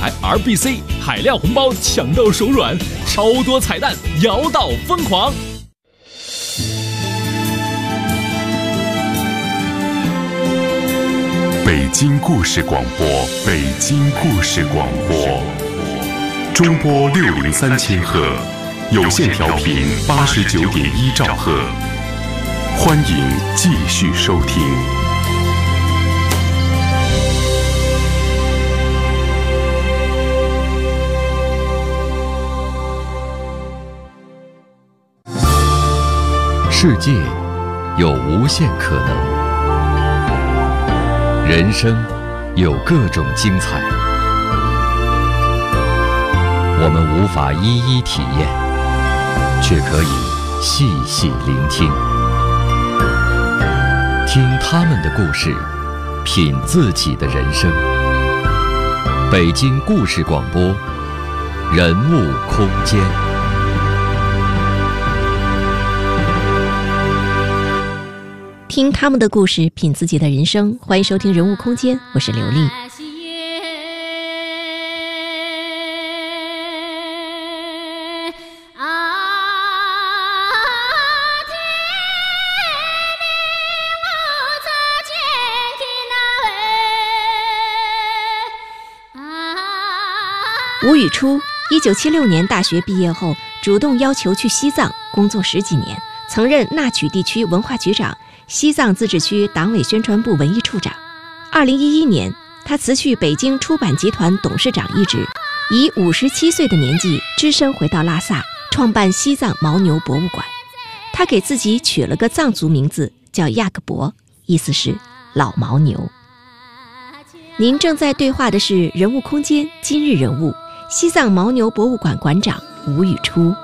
台 RBC 海量红包抢到手软，超多彩蛋摇到疯狂。 北京故事广播，北京故事广播，中波603赫，有线调频89.1兆赫，欢迎继续收听。 世界有无限可能，人生有各种精彩，我们无法一一体验，却可以细细聆听，听他们的故事，品自己的人生。北京故事广播，人物空间。 听他们的故事，品自己的人生。欢迎收听人物空间，我是刘丽。吴宇初1976年大学毕业后，主动要求去西藏工作10几年，曾任纳曲地区文化局长、西藏自治区党委宣传部文艺处长。2011年，他辞去北京出版集团董事长一职，以57岁的年纪只身回到拉萨，创办西藏牦牛博物馆。他给自己取了个藏族名字，叫亚克伯，意思是老牦牛。您正在对话的是人物空间今日人物，西藏牦牛博物馆馆长吴宇初。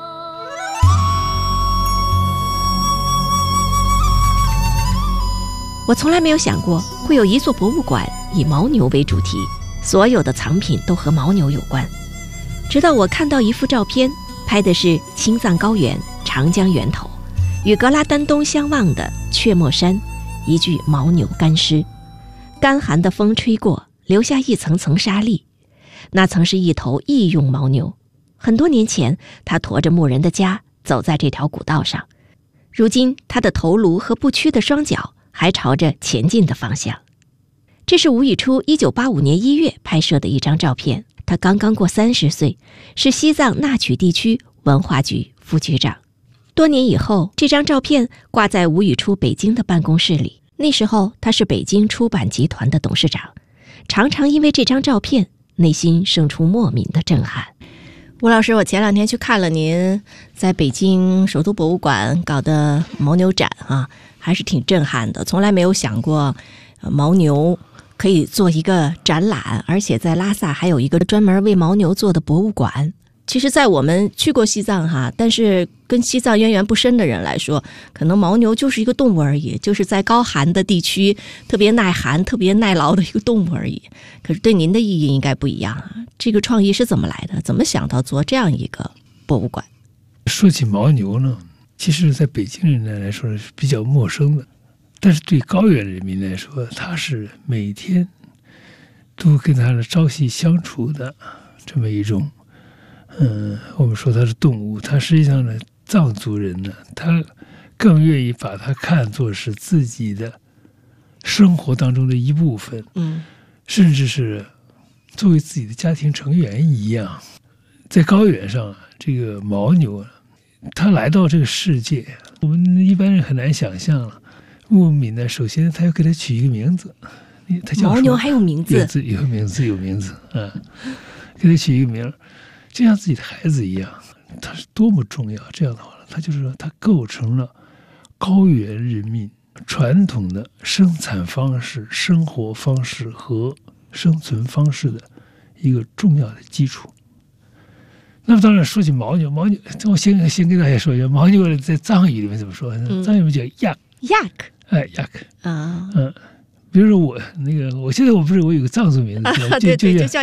我从来没有想过会有一座博物馆以牦牛为主题，所有的藏品都和牦牛有关。直到我看到一幅照片，拍的是青藏高原长江源头，与格拉丹东相望的雀莫山，一具牦牛干尸，干寒的风吹过，留下一层层沙粒。那曾是一头异用牦牛，很多年前它驮着牧人的家走在这条古道上，如今它的头颅和不屈的双脚还朝着前进的方向。这是吴宇初1985年1月拍摄的一张照片，他刚刚过30岁，是西藏纳曲地区文化局副局长。多年以后，这张照片挂在吴宇初北京的办公室里，那时候他是北京出版集团的董事长，常常因为这张照片内心生出莫名的震撼。吴老师，我前2天去看了您在北京首都博物馆搞的牦牛展啊，还是挺震撼的。从来没有想过牦牛可以做一个展览，而且在拉萨还有一个专门为牦牛做的博物馆。其实在我们去过西藏哈，但是跟西藏渊源不深的人来说，可能牦牛就是一个动物而已，就是在高寒的地区特别耐寒特别耐劳的一个动物而已。可是对您的意义应该不一样啊，这个创意是怎么来的？怎么想到做这样一个博物馆？ 说起牦牛呢，其实在北京人来说是比较陌生的，但是对高原人民来说，他是每天都跟他的朝夕相处的这么一种我们说它是动物，它实际上呢，藏族人呢，他更愿意把它看作是自己的生活当中的一部分，甚至是作为自己的家庭成员一样。在高原上，这个牦牛，它来到这个世界，我们一般人很难想象了。牧民呢，首先他要给它取一个名字，它叫牦牛还有名字， 有名字啊，给它取一个名。就像自己的孩子一样，它是多么重要。这样的话，它就是说，它构成了高原人民传统的生产方式、生活方式和生存方式的一个重要的基础。那么，当然说起牦牛，我先跟大家说一下，牦牛在藏语里面怎么说？藏语里面叫yak，哎，yak 啊，比如说我现在我有个藏族名字， 对，就叫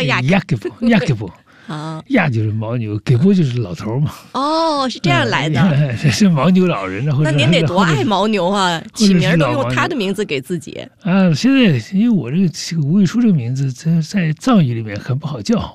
yak。亚就是牦牛，给波就是老头嘛。 哦，是这样来的。 是牦牛老人，或者那您得多爱牦牛啊！起名都用他的名字给自己啊！ 现在因为我这个吴宇初这个名字在藏语里面很不好叫，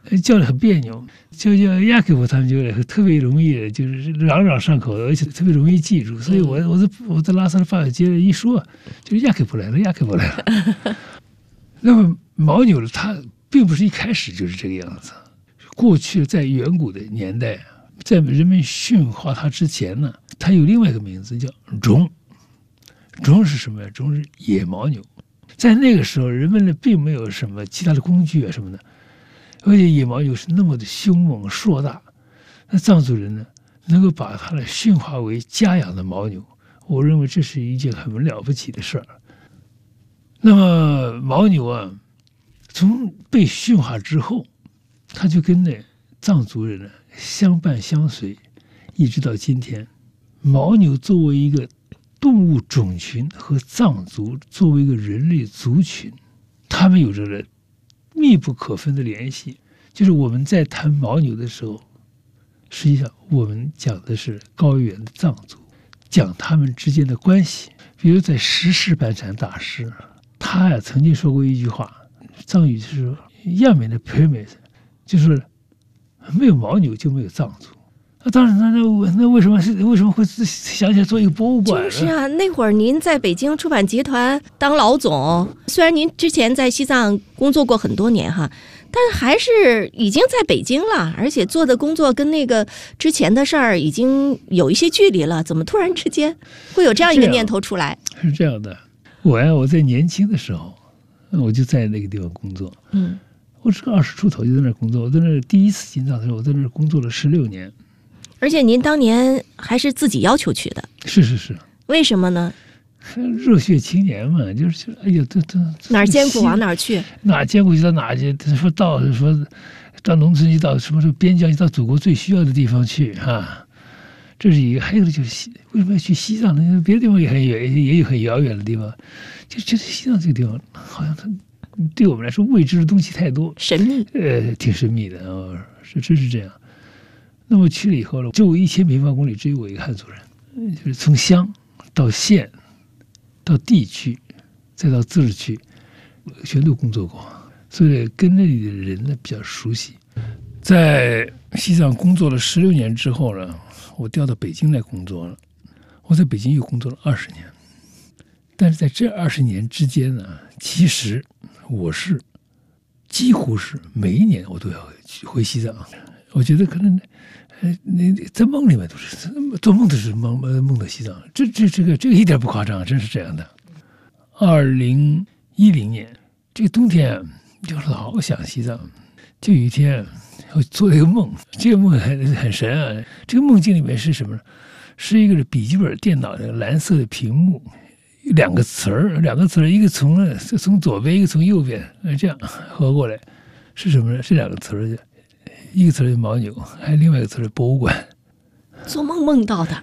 叫得很别扭，就叫雅各布他们就特别容易，就是朗朗上口，而且特别容易记住。所以我在拉萨的发小街一说，就是雅各布来了，雅各布来了。那么牦牛呢，它并不是一开始就是这个样子。过去在远古的年代，在人们驯化它之前呢，它有另外一个名字叫种。种是什么呀？种是野牦牛。在那个时候，人们呢并没有什么其他的工具啊什么的，而且野牦牛是那么的凶猛硕大，那藏族人呢能够把它驯化为家养的牦牛，我认为这是一件很了不起的事儿。那么牦牛啊，从被驯化之后，它就跟那藏族人呢相伴相随，一直到今天。牦牛作为一个动物种群和藏族作为一个人类族群，他们有着了密不可分的联系。就是我们在谈牦牛的时候，实际上我们讲的是高原的藏族，讲他们之间的关系。比如在石室班禅大师，他呀曾经说过一句话，藏语是说亚美的培美，就是没有牦牛就没有藏族。当然，那为什么会想起来做一个博物馆呢？ 就是啊，那会儿您在北京出版集团当老总，虽然您之前在西藏工作过很多年哈，但还是已经在北京了，而且做的工作跟那个之前的事儿已经有一些距离了，怎么突然之间会有这样一个念头出来？ 是这样的，我在年轻的时候，我就在那个地方工作，我是20出头就在那儿工作，我在那儿第一次进藏的时候，我在那儿工作了16年。 而且您当年还是自己要求去的， 是， 为什么呢？ 热血青年嘛，就是哎呀，这哪儿艰苦往哪儿去， 哪艰苦就到哪去。说到农村就到什么边疆，就到祖国最需要的地方去啊。这是一个，还有就是为什么要去西藏呢？别的地方也很远，也有很遥远的地方，就觉得西藏这个地方好像它对我们来说未知的东西太多， 神秘， 挺神秘的啊，真是这样。那么去了以后呢，周围1000平方公里只有我一个汉族人，就是从乡到县，到地区，再到自治区，全都工作过，所以跟那里的人呢比较熟悉。在西藏工作了16年之后呢，我调到北京来工作了。我在北京又工作了20年，但是在这20年之间呢，其实我是几乎是每一年我都要回西藏。我觉得可能，在梦里面都是做梦都是梦到西藏，这个一点不夸张，真是这样的。2010年这个冬天就老想西藏，就有一天我做了一个梦，这个梦很神啊。这个梦境里面是什么呢？是一个笔记本电脑的蓝色的屏幕，两个词儿，一个从左边，一个从右边，这样合过来，是什么呢？是2个词儿。一个词是牦牛，还有另外一个词是博物馆。 做梦梦到的。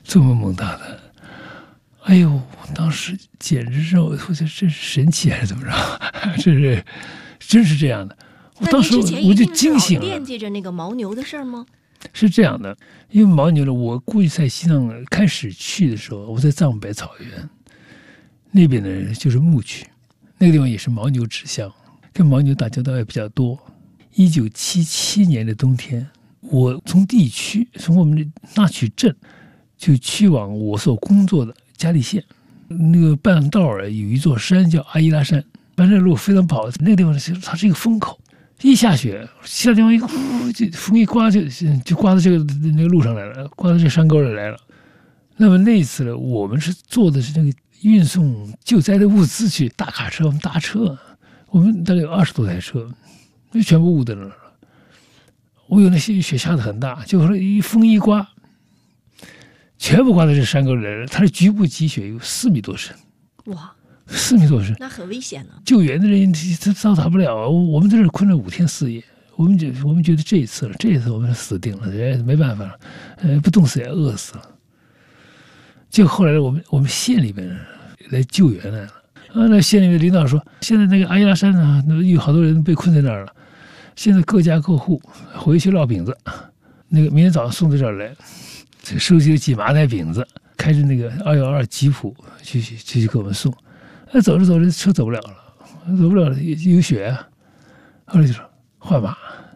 哎呦，当时简直是我觉得这是神奇还是怎么着？真是这样的。我当时我就惊醒了。 惦记着那个牦牛的事儿吗？ 是这样的，因为牦牛呢，我估计在西藏开始去的时候，我在藏北草原那边呢，就是牧区，那个地方也是牦牛指向，跟牦牛打交道也比较多。1977年的冬天，我从地区，从我们的那曲镇，就去往我所工作的佳丽县。那个半道有一座山叫阿依拉山，反正路非常不好。那个地方它是一个风口，一下雪，其他地方一个就风一刮就刮到那个路上来了，刮到这山沟里来了。那么那一次呢，我们是坐的是那个运送救灾的物资去，大卡车，我们搭车，我们大概有20多台车。就全部捂在那儿了。我有那些雪下得很大，就是一风一刮，全部刮到这山沟里来了。它的局部积雪有4米多深。 哇 ，4米多深， 那很危险呢。 救援的人他到达不了，我们在这困了5天4夜。我们觉得这一次我们死定了，没办法了，不冻死也饿死了。就后来我们县里面来救援来了。那县里面领导说，现在那个阿依拉山呢，有好多人被困在那儿了。现在各家各户回去烙饼子，那个明天早上送到这儿来，收集了几麻袋饼子，开着那个212吉普去给我们送。走着车走不了了，有雪啊。后来就说换马，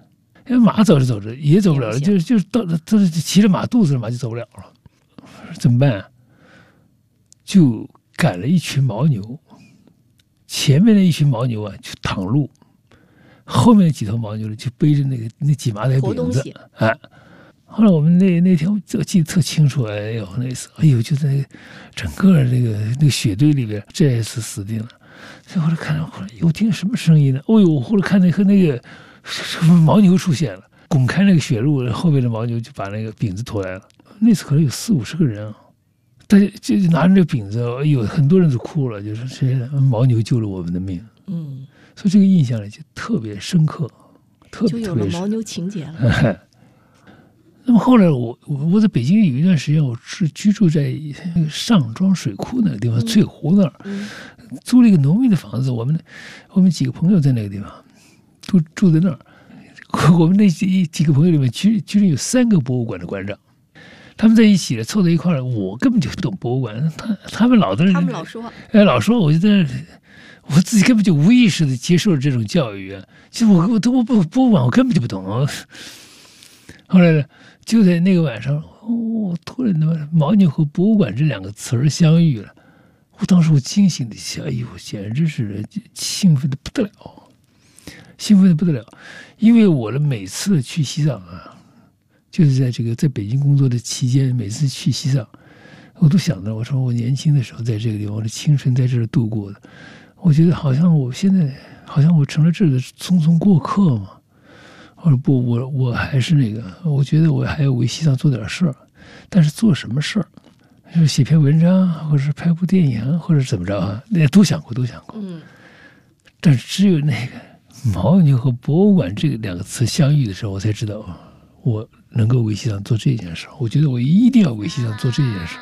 马走着走着也走不了了，就是到骑着马肚子上马就走不了了，怎么办？就赶了一群牦牛，前面的一群牦牛啊就挡路，后面的几头牦牛就背着那几麻袋饼子，哎。后来我们那天我记得特清楚，哎呦那次，哎呦就在整个那个雪堆里边，这次死定了。所以后来看，后来又听什么声音呢？哦呦，后来看那个牦牛出现了，拱开那个雪路，后边的牦牛就把那个饼子驮来了。那次可能有40-50个人啊，大家就拿着那个饼子，哎呦，很多人都哭了，就是这些牦牛救了我们的命。所以这个印象呢就特别深刻， 就有了牦牛情节了。 那么后来我在北京有一段时间，我是居住在那个上庄水库那个地方，翠湖那儿，租了一个农民的房子。我们几个朋友在那个地方都住在那儿。我们那几个朋友里面，居然有3个博物馆的馆长，他们在一起凑在一块儿。我根本就不懂博物馆，他们老在那， 他们老说， 老说，我就在那，我自己根本就无意识的接受了这种教育啊。其实我博物馆我根本就不懂。后来呢？就在那个晚上，突然牦牛和博物馆这2个词儿相遇了。当时我惊醒的想，哎呦，简直是兴奋的不得了，因为我的每次去西藏啊，就是在北京工作的期间，每次去西藏，我都想到，我说我年轻的时候在这个地方，我的青春在这儿度过的，我觉得好像我现在好像我成了这儿的匆匆过客嘛。我说不，我还是那个，我觉得我还要为西藏做点事儿，但是做什么事儿，就是写篇文章，或者是拍部电影，或者怎么着啊，那都想过。但是只有那个牦牛和博物馆这2个词相遇的时候，我才知道我能够为西藏做这件事。我觉得我一定要为西藏做这件事。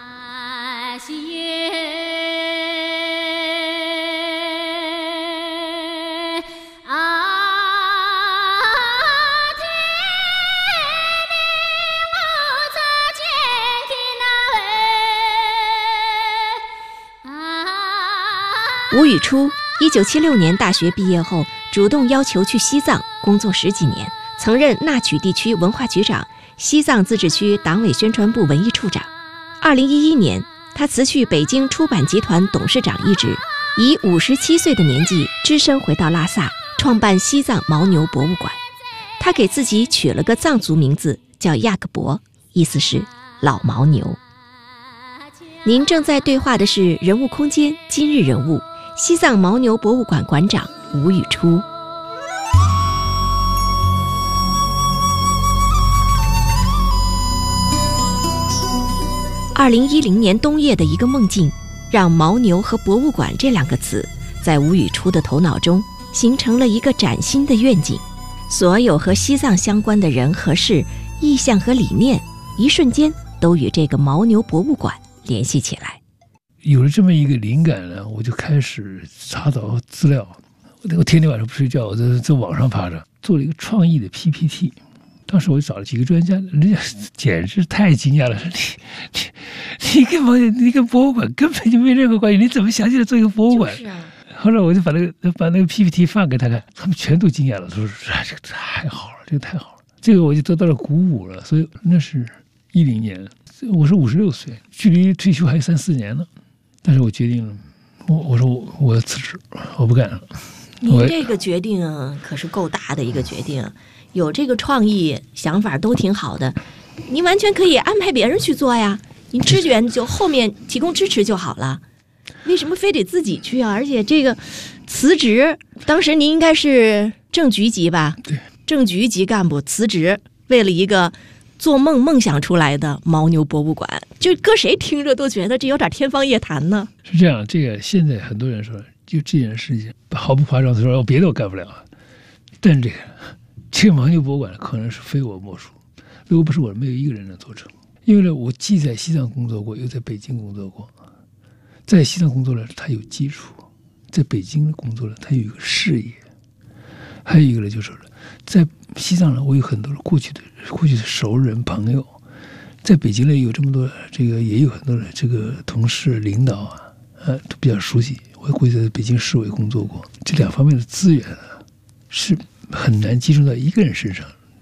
吴宇初1976年大学毕业后，主动要求去西藏工作10几年，曾任纳曲地区文化局长、西藏自治区党委宣传部文艺处长。2011年，他辞去北京出版集团董事长一职，以57岁的年纪只身回到拉萨，创办西藏牦牛博物馆。他给自己取了个藏族名字，叫亚克伯，意思是老牦牛。您正在对话的是人物空间今日人物，西藏牦牛博物馆馆长吴宇初。2010年冬夜的一个梦境，让牦牛和博物馆这2个词在吴宇初的头脑中形成了一个崭新的愿景。所有和西藏相关的人和事、意象和理念，一瞬间都与这个牦牛博物馆联系起来。 有了这么一个灵感呢，我就开始查找资料。我天天晚上不睡觉，我在网上爬着，做了一个创意的 PPT。当时我就找了几个专家，人家简直太惊讶了，说你跟博物馆根本就没任何关系，你怎么想起来做一个博物馆？后来我就把那个 PPT 放给他看，他们全都惊讶了，说这个太好了，这个太好了，这个我就得到了鼓舞了。所以那是10年，我是56岁，距离退休还有3-4年呢。但是我决定了，我说我要辞职，我不干了。 你这个决定啊，可是够大的一个决定，有这个创意想法都挺好的，你完全可以安排别人去做呀，你支援就后面提供支持就好了，为什么非得自己去啊？而且这个辞职，当时您应该是正局级吧？ 对， 正局级干部辞职，为了一个做梦想出来的牦牛博物馆，就搁谁听着都觉得这有点天方夜谭呢。 是这样，这个现在很多人说，就这件事情毫不夸张的说，别的我干不了，但这个牦牛博物馆可能是非我莫属。如果不是我，没有一个人能做成。因为呢，我既在西藏工作过，又在北京工作过。在西藏工作了，他有基础；在北京工作了，他有一个事业。还有一个呢，就是在西藏呢，我有很多过去的熟人朋友，在北京呢有这么多也有很多的这个同事领导啊，都比较熟悉。我过去在北京市委工作过，这2方面的资源是很难集中到一个人身上，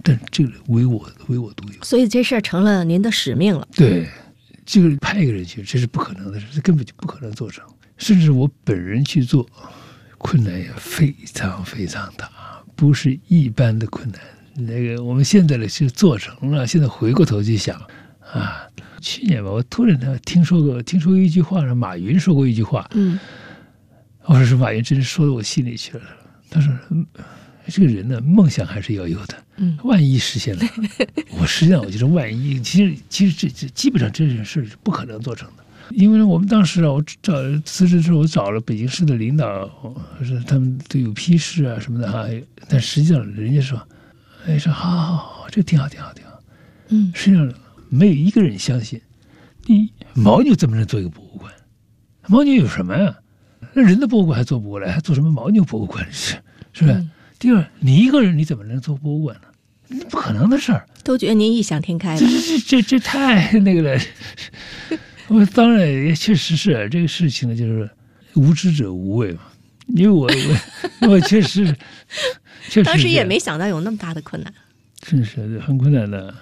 但这个唯我独有。 所以这事儿成了您的使命了。 对，这个派一个人去，这是不可能的事，这根本就不可能做成。甚至我本人去做，困难也非常非常大，不是一般的困难。那个我们现在的是做成了，现在回过头去想啊，去年吧，我突然听说过一句话，马云说过一句话，我说是马云真是说到我心里去了。他说，这个人呢，梦想还是要有的，万一实现了，实际上我觉得万一，其实这基本上这件事是不可能做成的。因为我们当时啊，我辞职之后，我找了北京市的领导，说他们都有批示啊什么的哈，但实际上人家说，说好，这挺好。实际上没有一个人相信。第一，牦牛怎么能做一个博物馆？牦牛有什么呀？那人的博物馆还做不过来，还做什么牦牛博物馆？是吧？第二，你一个人你怎么能做博物馆呢？不可能的事儿。 都觉得您异想天开了。 这太那个了。我当然也确实是这个事情呢，就是无知者无畏嘛。因为我确实当时也没想到有那么大的困难， 真是很困难的。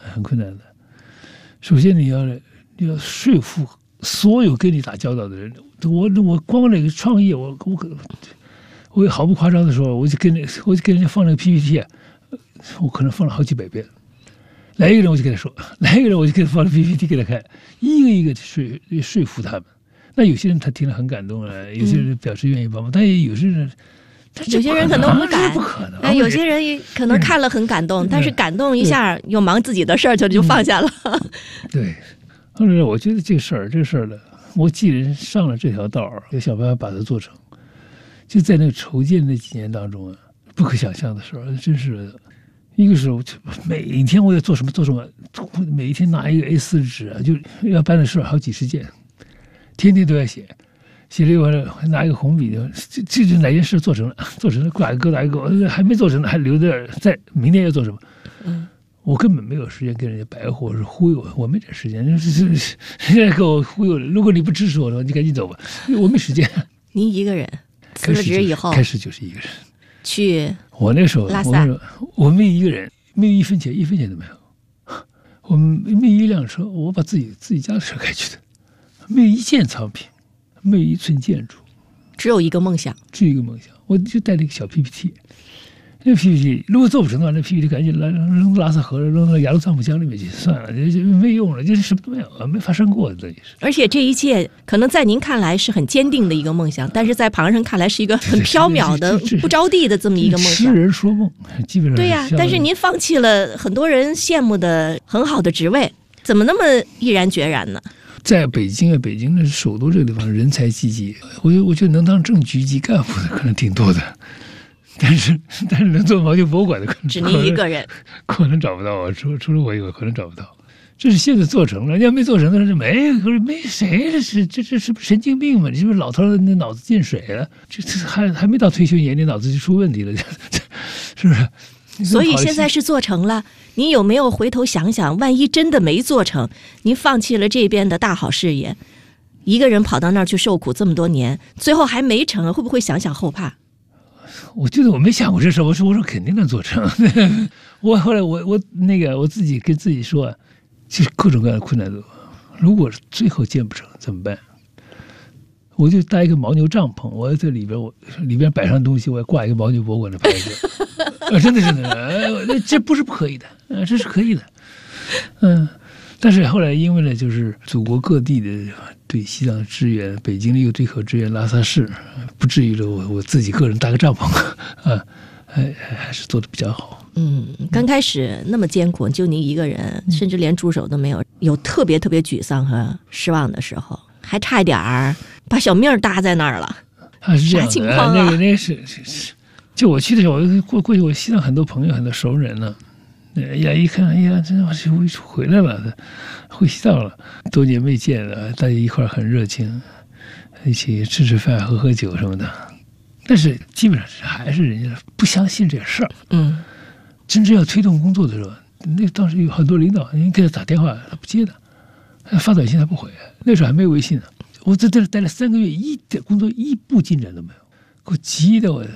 首先你要说服所有跟你打交道的人。我光那个创业，我毫不夸张的说，我就跟人家放那个 PPT， 我可能放了好几百遍。来一个人我就跟他说，来一个人我就跟他放了 PPT 给他看，一个说服他们。那有些人他听了很感动了，有些人表示愿意帮忙，但也有些人可能不敢， 不可能。 有些人可能看了很感动，但是感动一下又忙自己的事儿，就放下了。 对，后来我觉得这个事儿呢，我既然上了这条道儿，要想办法把它做成。就在那个筹建那几年当中啊，不可想象的事儿，真是。一个是每天我要做什么，每一天拿一个 A4 纸啊，就要办的事好几十件，天天都要写了完了拿一个红笔，这哪件事做成了，挂一个，还没做成呢，还留着在明天要做什么。我根本没有时间跟人家白活，是忽悠，我没这时间，人家给我忽悠了。如果你不支持我的话，你赶紧走吧，我没时间。 您一个人辞了职以后， 开始就是一个人。 去我那时候拉萨， 我没有一个人，没有一分钱都没有。我没有一辆车，我把自己家的车开去的，没有一件藏品，没有一寸建筑， 只有一个梦想。 我就带了一个小 PPT， 那 PPT 如果做不成的话，那 PPT 赶紧扔拉萨河，扔到雅鲁藏布江里面去算了，就没用了，就是什么都没有，没发生过的，等于是。 而且这一切可能在您看来是很坚定的一个梦想，但是在旁人看来是一个很缥缈的、不着地的这么一个梦想。 痴人说梦，基本上对呀。但是您放弃了很多人羡慕的很好的职位，怎么那么毅然决然呢？ 在北京那是首都这个地方，人才济济，我觉得能当正局级干部的可能挺多的。但是能做牦牛博物馆的可能只您一个人， 可能找不到啊！除了我以外，可能找不到。这是现在做成了，要没做成的是没谁，这是不是神经病嘛？你是不是老头儿那脑子进水了？这还没到退休年龄，脑子就出问题了，是不是？ 所以现在是做成了，您有没有回头想想，万一真的没做成，您放弃了这边的大好事业，一个人跑到那儿去受苦这么多年，最后还没成，会不会想想后怕？ 我觉得我没想过这事，我说肯定能做成。后来我自己跟自己说，就是各种各样的困难都，如果最后建不成怎么办？我就搭一个牦牛帐篷，我在里边摆上东西，我要挂一个牦牛博物馆的牌子。真的，这不是不可以的，这是可以的。但是后来因为呢，就是祖国各地的对西藏的支援，北京的又对口支援拉萨市，不至于了我自己个人搭个帐篷啊，还是做的比较好。 刚开始那么艰苦，就您一个人，甚至连助手都没有，有特别沮丧和失望的时候，还差一点儿把小命搭在那儿了。 是这样的， 啥情况啊？ 那个是，就我去的时候，过去我西藏很多朋友很多熟人呢。一看，真的我回来了，回西藏了，多年没见了，大家一块很热情，一起吃饭、喝酒什么的。但是基本上还是人家不相信这事儿。真正要推动工作的时候，那当时有很多领导，你给他打电话，他不接的，发短信他不回。那时候还没有微信呢，我在这待了3个月，一点工作一步进展都没有，给我急的我。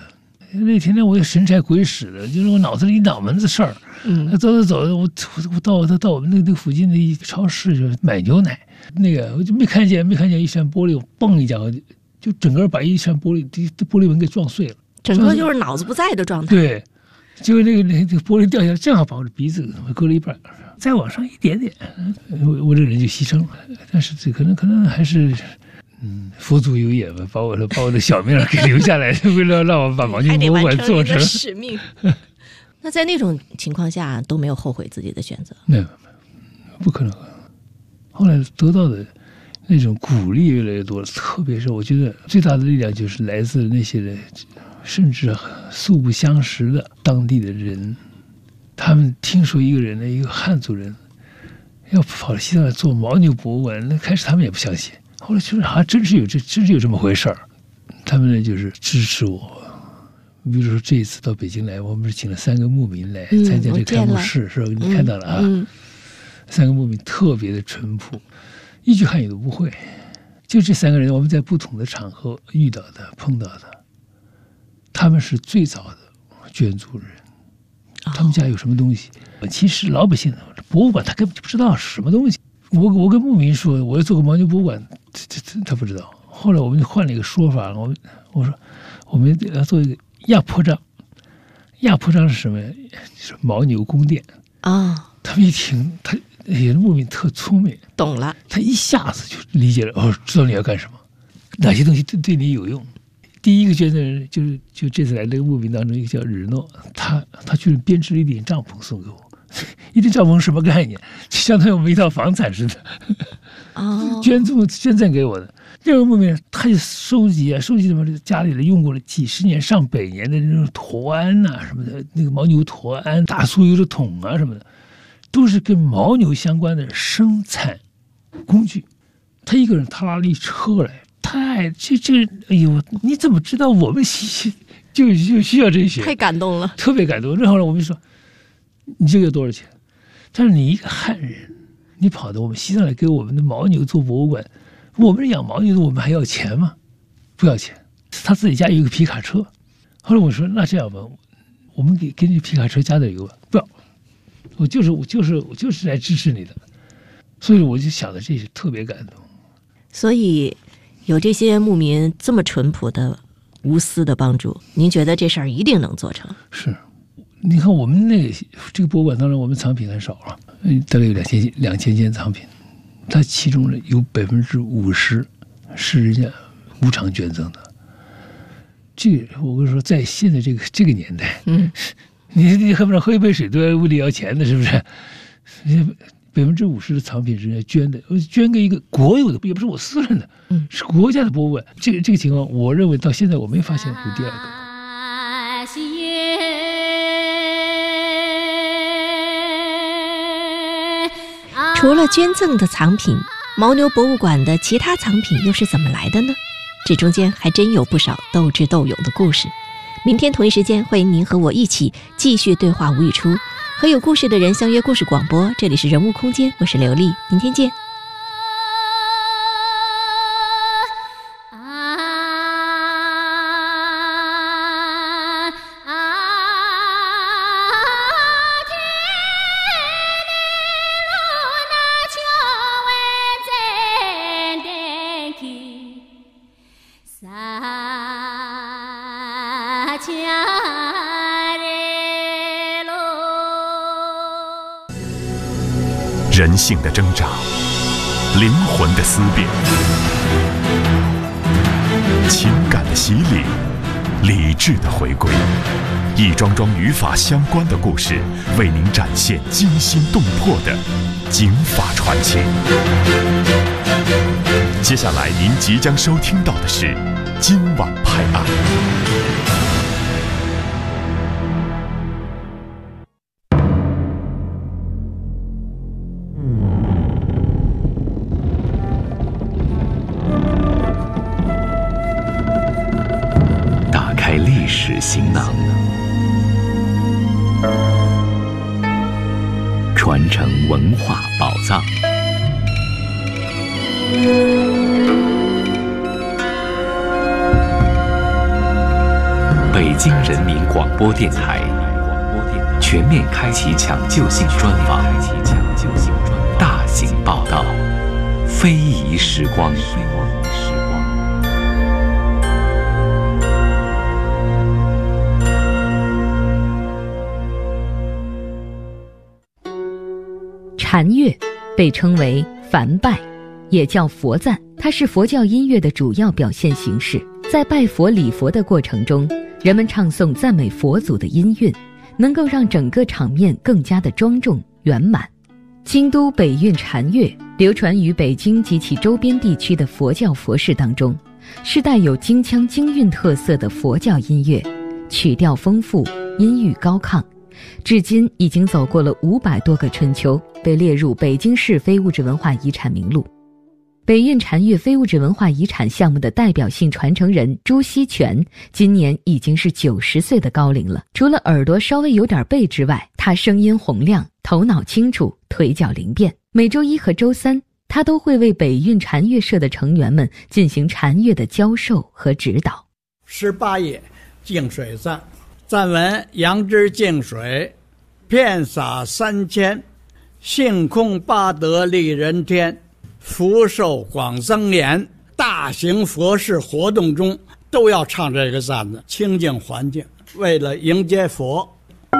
那天呢，我也神差鬼使的，就是我脑子里一脑门子事儿。走，我到我们那个附近的一超市就买牛奶，那个我就没看见一扇玻璃，我嘣一下就整个把一扇玻璃门给撞碎了， 整个就是脑子不在的状态。 对，结果那个玻璃掉下来，正好把我的鼻子割了一半，再往上一点点，我这个人就牺牲了。但是这可能还是。佛祖有眼吧，把我的小命给留下来，为了让我把牦牛博物馆做成使命。那在那种情况下都没有后悔自己的选择？ 没有，不可能。后来得到的那种鼓励越来越多了，特别是我觉得最大的力量就是来自那些人，甚至素不相识的当地的人，他们听说一个汉族人要跑到西藏来做牦牛博物馆，那开始他们也不相信。后来就是还真是有这么回事儿，他们呢就是支持我。比如说这一次到北京来，我们是请了3个牧民来参加这个开幕式，是吧？你看到了啊，3个牧民特别的淳朴，一句汉语都不会。就这3个人，我们在不同的场合遇到的、碰到的，他们是最早的捐助人，他们家有什么东西，其实老百姓博物馆他根本就不知道是什么东西。我跟牧民说我要做个牦牛博物馆，他不知道。后来我们就换了一个说法，我说我们要做一个压迫章。压迫章是什么呀？就是牦牛宫殿啊。他们一听，有的牧民特聪明， 懂了， 他一下子就理解了，知道你要干什么，哪些东西对你有用。第一个捐赠人就这次来这个牧民当中一个叫日诺，他居然编织了一顶帐篷送给我。一顶帐篷什么概念？就相当于我们一套房产似的。捐赠给我的。这个牧民他就收集什么家里的用过了几十年上百年的那种驼鞍呐什么的，那个牦牛驼鞍、大酥油的桶啊什么的，都是跟牦牛相关的生产工具。他一个人他拉了一车来，哎呦，你怎么知道我们就需要这些？ 太感动了， 特别感动。然后呢，我们说。你这个有多少钱？但是你一个汉人，你跑到我们西藏来给我们的牦牛做博物馆，我们养牦牛的，我们还要钱吗？不要钱。他自己家有一个皮卡车。后来我说那这样吧，我们给你皮卡车加点油吧。不要，我就是来支持你的。所以我就想到这些，特别感动。 所以有这些牧民这么淳朴的、无私的帮助，您觉得这事儿一定能做成？ 是。你看我们这个博物馆当中，我们藏品很少啊，大概有2000件藏品，它其中呢有50%是人家无偿捐赠的。这个我跟你说，在现在这个年代，你恨不得喝一杯水都要为了要钱的，是不是？50%的藏品是人家捐的，捐给一个国有的，也不是我私人的，是国家的博物馆。这个情况，我认为到现在我没发现有第二个。 除了捐赠的藏品，牦牛博物馆的其他藏品又是怎么来的呢？这中间还真有不少斗智斗勇的故事。明天同一时间，欢迎您和我一起继续对话吴语初，和有故事的人相约故事广播。这里是人物空间，我是刘丽，明天见。 人性的挣扎，灵魂的思辨，情感的洗礼，理智的回归，一桩桩与法相关的故事，为您展现惊心动魄的警法传奇。接下来您即将收听到的是今晚拍案。 历史行囊，传承文化宝藏。北京人民广播电台全面开启抢救性专访，大型报道，非遗时光。 禅乐被称为梵拜，也叫佛赞，它是佛教音乐的主要表现形式。在拜佛礼佛的过程中，人们唱诵赞美佛祖的音韵，能够让整个场面更加的庄重圆满。京都北韵禅乐流传于北京及其周边地区的佛教佛事当中，是带有京腔京韵特色的佛教音乐，曲调丰富，音域高亢，至今已经走过了500多个春秋，被列入北京市非物质文化遗产名录。北韵禅乐非物质文化遗产项目的代表性传承人朱锡全今年已经是90岁的高龄了。除了耳朵稍微有点背之外，他声音洪亮，头脑清楚，腿脚灵便。每周一和周三，他都会为北韵禅乐社的成员们进行禅乐的教授和指导。 18页净水赞，赞文：杨枝净水，遍洒3000，性空八德利人天，福寿广增延。大型佛事活动中都要唱这个赞子，清净环境，为了迎接佛。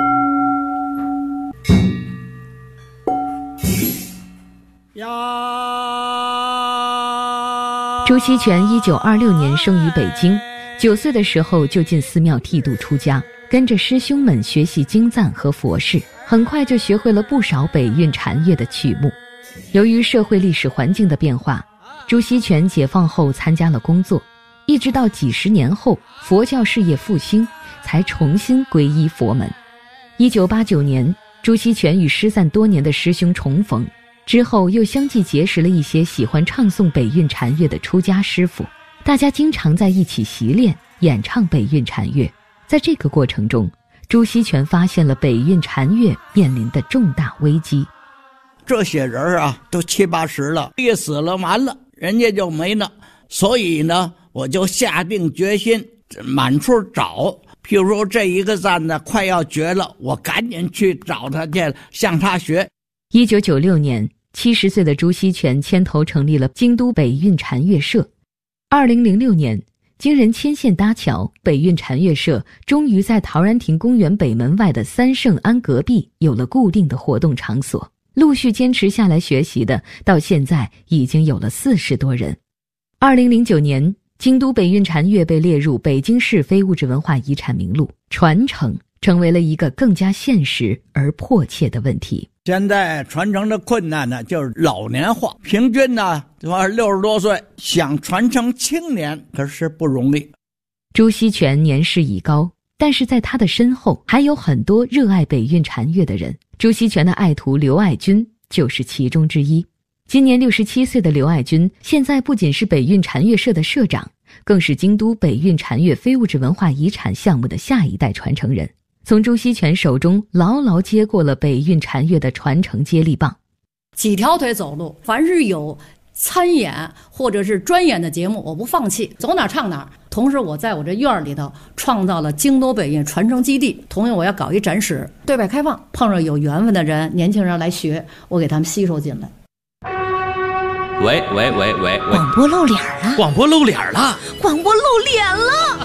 朱锡全1926年生于北京，9岁的时候就进寺庙剃度出家，跟着师兄们学习经赞和佛事，很快就学会了不少北韵禅乐的曲目。由于社会历史环境的变化，朱锡全解放后参加了工作，一直到几十年后佛教事业复兴，才重新皈依佛门。1989年，朱锡全与失散多年的师兄重逢，之后又相继结识了一些喜欢唱诵北韵禅乐的出家师傅，大家经常在一起习练演唱北韵禅乐。在这个过程中，朱锡全发现了北韵禅乐面临的重大危机。 这些人啊，都70、80了，一死了完了，人家就没了。所以呢，我就下定决心满处找。譬如说这一个赞呢快要绝了，我赶紧去找他去，向他学。 1996年，70岁的朱锡全牵头成立了京都北韵禅乐社。2006年，经人牵线搭桥，北韵禅乐社终于在陶然亭公园北门外的三圣庵隔壁有了固定的活动场所。陆续坚持下来学习的，到现在已经有了40多人。2009年，京都北韵禅乐被列入北京市非物质文化遗产名录，传承成为了一个更加现实而迫切的问题。 现在传承的困难呢，就是老年化，平均呢60多岁，想传承青年可是不容易。 朱锡全年事已高，但是在他的身后还有很多热爱北韵禅乐的人。朱锡全的爱徒刘爱军就是其中之一。今年67岁的刘爱军，现在不仅是北韵禅乐社的社长，更是京都北韵禅乐非物质文化遗产项目的下一代传承人，从朱锡全手中牢牢接过了北韵禅乐的传承接力棒。 几条腿走路，凡是有参演或者是专演的节目，我不放弃，走哪唱哪。同时我在我这院里头创造了京都北韵传承基地，同样我要搞一展示，对外开放，碰上有缘分的人，年轻人来学，我给他们吸收进来。 喂， 广播露脸了！ 广播露脸了！ 广播露脸了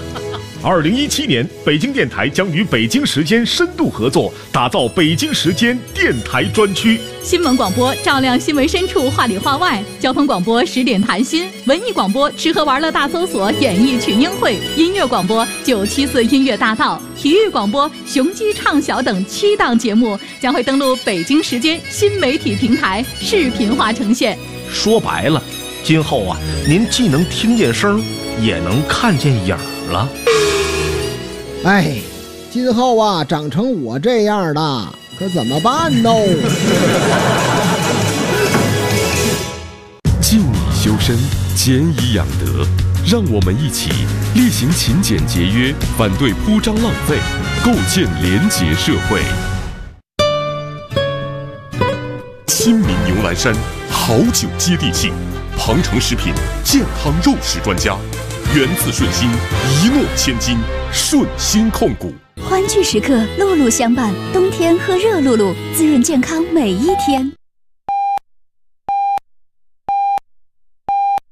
！2017年，北京电台将与北京时间深度合作，打造北京时间电台专区。 新闻广播照亮新闻深处，话里话外；交通广播10点谈心；文艺广播吃喝玩乐大搜索，演艺群英会；音乐广播974音乐大道；体育广播雄鸡唱晓等7档节目将会登陆北京时间新媒体平台，视频化呈现。 说白了，今后啊，您既能听见声，也能看见影了。 哎，今后啊，长成我这样的，可怎么办呢？ 敬以修身，俭以养德，让我们一起厉行勤俭节约，反对铺张浪费，构建廉洁社会。亲民牛栏山好酒接地气，庞城食品健康肉食专家， 源自顺心，一诺千金，顺心控股。 欢聚时刻，露露相伴，冬天喝热露露，滋润健康每一天。